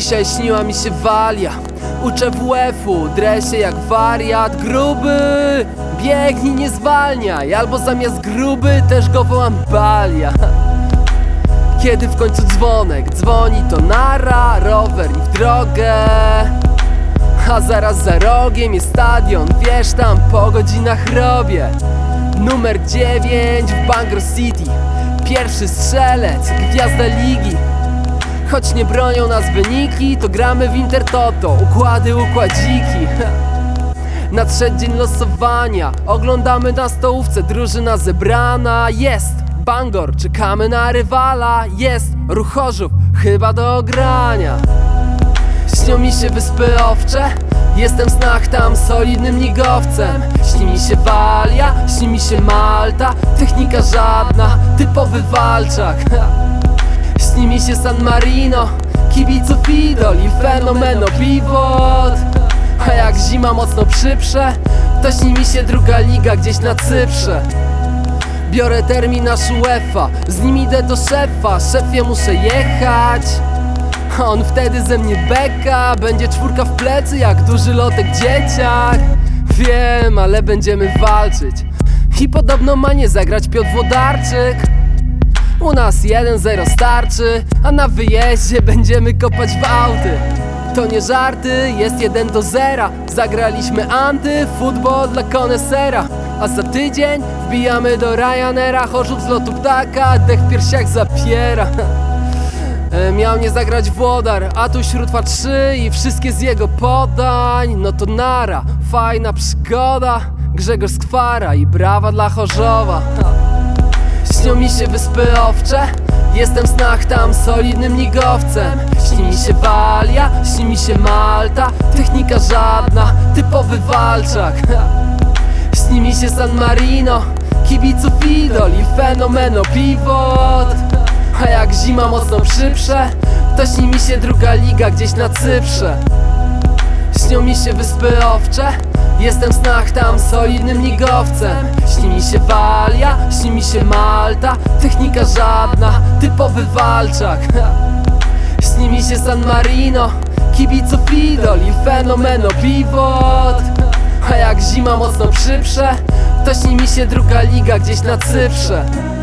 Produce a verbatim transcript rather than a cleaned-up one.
Dzisiaj śniła mi się walia. Uczę W F-u, dresie jak wariat. Gruby, biegnij, nie zwalniaj. Albo zamiast gruby też go wołam balia. Kiedy w końcu dzwonek dzwoni, to nara, rower i w drogę. A zaraz za rogiem jest stadion, wiesz, tam po godzinach robię. Numer dziewięć w Bangor City, pierwszy strzelec, gwiazda ligi. Choć nie bronią nas wyniki, to gramy w Intertoto, układy, układziki. Nadszedł dzień losowania, oglądamy na stołówce, drużyna zebrana. Jest Bangor, czekamy na rywala. Jest Ruchorzów, chyba do ogrania. Śnią mi się Wyspy Owcze, jestem w snach tam solidnym nigowcem. Śni mi się Walia, śni mi się Malta, technika żadna, typowy walczak. Śni mi się San Marino, kibiców idol i fenomeno pivot. A jak zima mocno przyprze, to śni mi się druga liga gdzieś na Cyprze. Biorę terminarz UEFA, z nim idę do szefa. Szefie, muszę jechać. On wtedy ze mnie beka, będzie czwórka w plecy jak duży lotek dzieciak. Wiem, ale będziemy walczyć. I podobno ma nie zagrać Piotr Włodarczyk. U nas jeden zero starczy, a na wyjeździe będziemy kopać w auty. To nie żarty, jest jeden do zera. Zagraliśmy anty, futbol dla konesera. A za tydzień wbijamy do Ryanaira. Chorzów z lotu ptaka, dech w piersiach zapiera. Miał nie zagrać Włodar, a tu Śródwa trzy i wszystkie z jego podań. No to nara, fajna przygoda, Grzegorz Skwara i brawa dla Chorzowa. Śnią mi się Wyspy Owcze, jestem w snach tam solidnym nigowcem. Śni mi się Walia, śni mi się Malta, technika żadna, typowy walczak. Śni mi się San Marino, kibiców idol i fenomeno pivot. A jak zima mocno przyprze, to śni mi się druga liga gdzieś na Cyprze. Śnią mi się Wyspy Owcze, jestem w snach tam solidnym nigowcem. Śni mi się Walia, śni mi się Malta, technika żadna, typowy walczak. Śni mi się San Marino, kibiców idol i fenomeno pivot. A jak zima mocno przyprze, to śni mi się druga liga gdzieś na Cyprze.